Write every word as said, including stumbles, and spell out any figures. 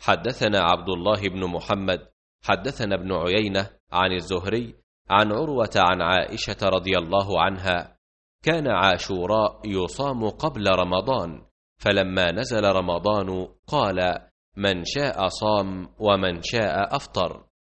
حدثنا عبد الله بن محمد حدثنا ابن عيينة عن الزهري عن عروة عن عائشة رضي الله عنها: كان عاشوراء يصام قبل رمضان، فلما نزل رمضان قال: من شاء صام ومن شاء أفطر.